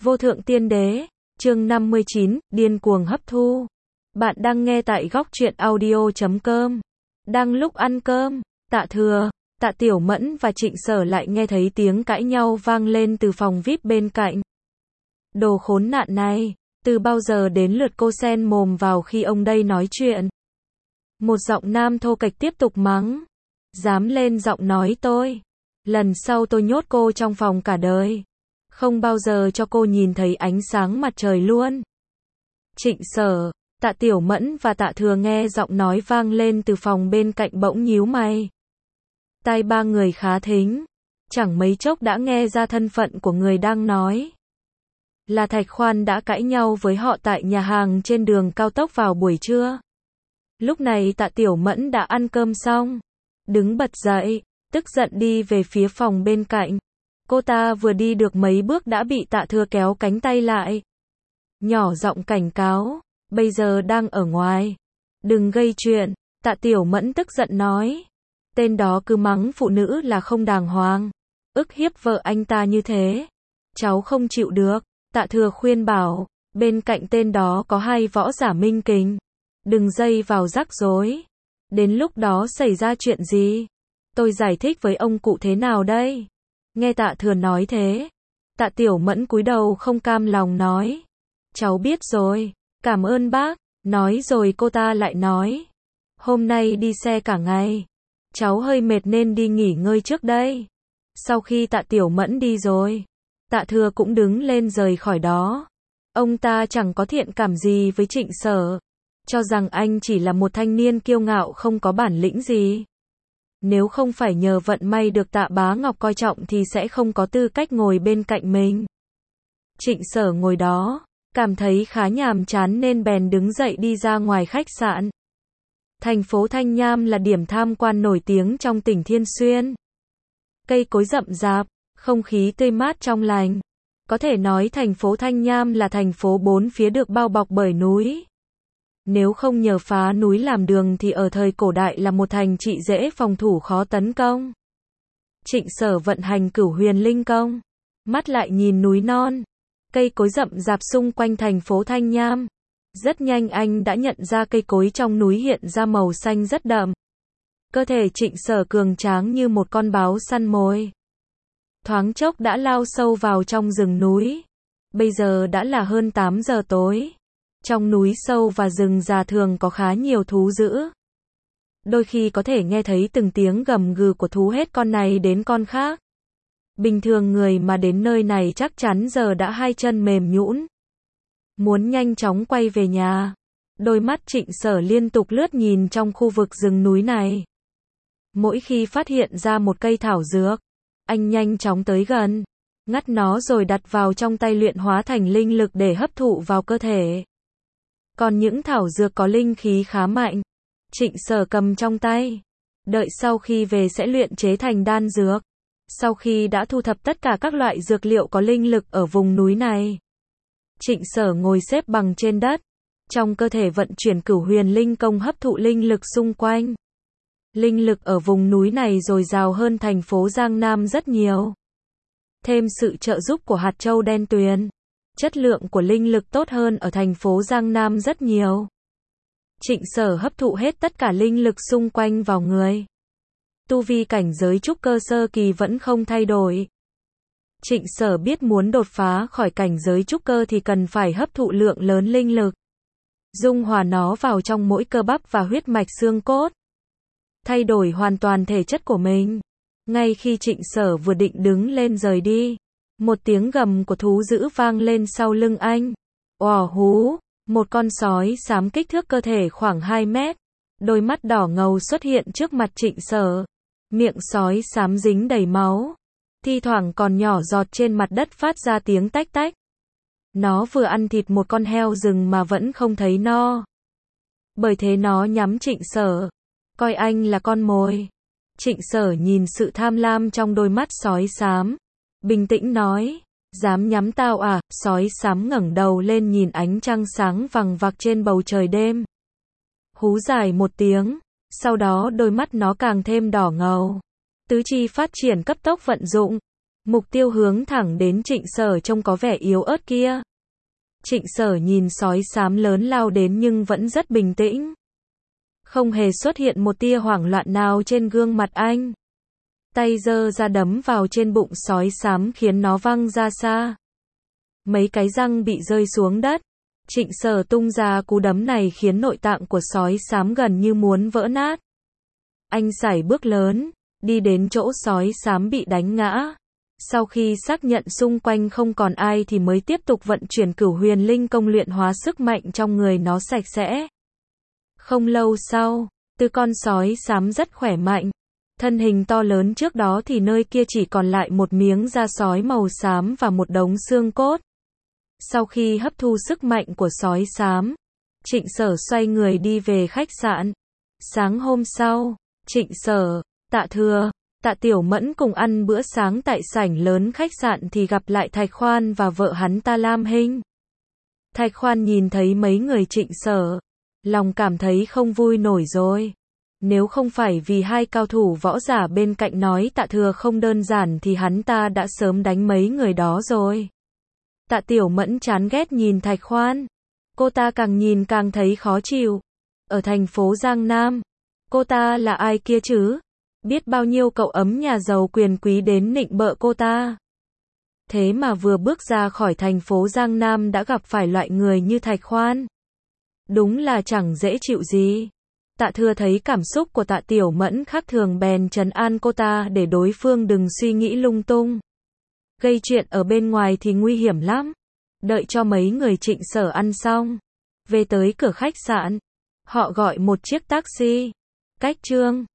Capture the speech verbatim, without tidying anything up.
Vô thượng tiên đế, chương năm mươi chín, điên cuồng hấp thu. Bạn đang nghe tại góc truyện audio chấm com. Đang lúc ăn cơm, Tạ Thừa, Tạ Tiểu Mẫn và Trịnh Sở lại nghe thấy tiếng cãi nhau vang lên từ phòng vi ai pi bên cạnh. Đồ khốn nạn này, từ bao giờ đến lượt cô xen mồm vào khi ông đây nói chuyện. Một giọng nam thô kệch tiếp tục mắng. Dám lên giọng nói tôi. Lần sau tôi nhốt cô trong phòng cả đời. Không bao giờ cho cô nhìn thấy ánh sáng mặt trời luôn. Trịnh Sở, Tạ Tiểu Mẫn và Tạ Thừa nghe giọng nói vang lên từ phòng bên cạnh bỗng nhíu mày. Tai ba người khá thính, chẳng mấy chốc đã nghe ra thân phận của người đang nói. Là Thạch Khoan đã cãi nhau với họ tại nhà hàng trên đường cao tốc vào buổi trưa. Lúc này Tạ Tiểu Mẫn đã ăn cơm xong, đứng bật dậy, tức giận đi về phía phòng bên cạnh. Cô ta vừa đi được mấy bước đã bị Tạ Thừa kéo cánh tay lại. Nhỏ giọng cảnh cáo, bây giờ đang ở ngoài. Đừng gây chuyện, Tạ Tiểu Mẫn tức giận nói. Tên đó cứ mắng phụ nữ là không đàng hoàng, ức hiếp vợ anh ta như thế. Cháu không chịu được, Tạ Thừa khuyên bảo, bên cạnh tên đó có hai võ giả minh kình. Đừng dây vào rắc rối. Đến lúc đó xảy ra chuyện gì? Tôi giải thích với ông cụ thế nào đây? Nghe Tạ Thừa nói thế, Tạ Tiểu Mẫn cúi đầu không cam lòng nói. Cháu biết rồi, cảm ơn bác. Nói rồi cô ta lại nói. Hôm nay đi xe cả ngày, cháu hơi mệt nên đi nghỉ ngơi trước đây. Sau khi Tạ Tiểu Mẫn đi rồi, Tạ Thừa cũng đứng lên rời khỏi đó. Ông ta chẳng có thiện cảm gì với Trịnh Sở, cho rằng anh chỉ là một thanh niên kiêu ngạo không có bản lĩnh gì. Nếu không phải nhờ vận may được Tạ Bá Ngọc coi trọng thì sẽ không có tư cách ngồi bên cạnh mình. Trịnh Sở ngồi đó, cảm thấy khá nhàm chán nên bèn đứng dậy đi ra ngoài khách sạn. Thành phố Thanh Nham là điểm tham quan nổi tiếng trong tỉnh Thiên Xuyên. Cây cối rậm rạp, không khí tươi mát trong lành. Có thể nói thành phố Thanh Nham là thành phố bốn phía được bao bọc bởi núi. Nếu không nhờ phá núi làm đường thì ở thời cổ đại là một thành trị dễ phòng thủ khó tấn công. Trịnh Sở vận hành Cửu Huyền Linh Công, mắt lại nhìn núi non, cây cối rậm rạp xung quanh thành phố Thanh Nham. Rất nhanh anh đã nhận ra cây cối trong núi hiện ra màu xanh rất đậm. Cơ thể Trịnh Sở cường tráng như một con báo săn mồi. Thoáng chốc đã lao sâu vào trong rừng núi. Bây giờ đã là hơn tám giờ tối. Trong núi sâu và rừng già thường có khá nhiều thú dữ. Đôi khi có thể nghe thấy từng tiếng gầm gừ của thú hết con này đến con khác. Bình thường người mà đến nơi này chắc chắn giờ đã hai chân mềm nhũn, muốn nhanh chóng quay về nhà. Đôi mắt Trịnh Sở liên tục lướt nhìn trong khu vực rừng núi này. Mỗi khi phát hiện ra một cây thảo dược, anh nhanh chóng tới gần, ngắt nó rồi đặt vào trong tay luyện hóa thành linh lực để hấp thụ vào cơ thể. Còn những thảo dược có linh khí khá mạnh, Trịnh Sở cầm trong tay, đợi sau khi về sẽ luyện chế thành đan dược. Sau khi đã thu thập tất cả các loại dược liệu có linh lực ở vùng núi này, Trịnh Sở ngồi xếp bằng trên đất, trong cơ thể vận chuyển Cửu Huyền Linh Công hấp thụ linh lực xung quanh. Linh lực ở vùng núi này dồi dào hơn thành phố Giang Nam rất nhiều. Thêm sự trợ giúp của hạt châu đen tuyền, chất lượng của linh lực tốt hơn ở thành phố Giang Nam rất nhiều. Trịnh Sở hấp thụ hết tất cả linh lực xung quanh vào người. Tu vi cảnh giới trúc cơ sơ kỳ vẫn không thay đổi. Trịnh Sở biết muốn đột phá khỏi cảnh giới trúc cơ thì cần phải hấp thụ lượng lớn linh lực, dung hòa nó vào trong mỗi cơ bắp và huyết mạch xương cốt, thay đổi hoàn toàn thể chất của mình. Ngay khi Trịnh Sở vừa định đứng lên rời đi, một tiếng gầm của thú dữ vang lên sau lưng anh. Ồ hú, một con sói xám kích thước cơ thể khoảng hai mét, đôi mắt đỏ ngầu xuất hiện trước mặt Trịnh Sở. Miệng sói xám dính đầy máu, thi thoảng còn nhỏ giọt trên mặt đất phát ra tiếng tách tách. Nó vừa ăn thịt một con heo rừng mà vẫn không thấy no. Bởi thế nó nhắm Trịnh Sở, coi anh là con mồi. Trịnh Sở nhìn sự tham lam trong đôi mắt sói xám, bình tĩnh nói, dám nhắm tao à? Sói xám ngẩng đầu lên nhìn ánh trăng sáng vằng vặc trên bầu trời đêm. Hú dài một tiếng, sau đó đôi mắt nó càng thêm đỏ ngầu. Tứ chi phát triển cấp tốc vận dụng, Mục tiêu hướng thẳng đến Trịnh Sở trông có vẻ yếu ớt kia. Trịnh Sở nhìn sói xám lớn lao đến nhưng vẫn rất bình tĩnh. Không hề xuất hiện một tia hoảng loạn nào trên gương mặt anh. Tay giơ ra đấm vào trên bụng sói xám khiến nó văng ra xa. Mấy cái răng bị rơi xuống đất. Trịnh Sở tung ra cú đấm này khiến nội tạng của sói xám gần như muốn vỡ nát. Anh sải bước lớn, đi đến chỗ sói xám bị đánh ngã. Sau khi xác nhận xung quanh không còn ai thì mới tiếp tục vận chuyển Cửu Huyền Linh công luyện hóa sức mạnh trong người nó sạch sẽ. Không lâu sau, từ con sói xám rất khỏe mạnh. Thân hình to lớn trước đó thì nơi kia chỉ còn lại một miếng da sói màu xám và một đống xương cốt. Sau khi hấp thu sức mạnh của sói xám, Trịnh Sở xoay người đi về khách sạn. Sáng hôm sau, Trịnh Sở, Tạ Thừa, Tạ Tiểu Mẫn cùng ăn bữa sáng tại sảnh lớn khách sạn thì gặp lại Thạch Khoan và vợ hắn ta Lam Hinh. Thạch Khoan nhìn thấy mấy người Trịnh Sở, lòng cảm thấy không vui nổi rồi. Nếu không phải vì hai cao thủ võ giả bên cạnh nói Tạ Thừa không đơn giản thì hắn ta đã sớm đánh mấy người đó rồi. Tạ Tiểu Mẫn chán ghét nhìn Thạch Khoan. Cô ta càng nhìn càng thấy khó chịu. Ở thành phố Giang Nam, cô ta là ai kia chứ? Biết bao nhiêu cậu ấm nhà giàu quyền quý đến nịnh bợ cô ta. Thế mà vừa bước ra khỏi thành phố Giang Nam đã gặp phải loại người như Thạch Khoan. Đúng là chẳng dễ chịu gì. Tạ Thừa thấy cảm xúc của Tạ Tiểu Mẫn khác thường bèn trấn an cô ta để đối phương đừng suy nghĩ lung tung. Gây chuyện ở bên ngoài thì nguy hiểm lắm. Đợi cho mấy người Trịnh Sở ăn xong, về tới cửa khách sạn, họ gọi một chiếc taxi. Cách Trương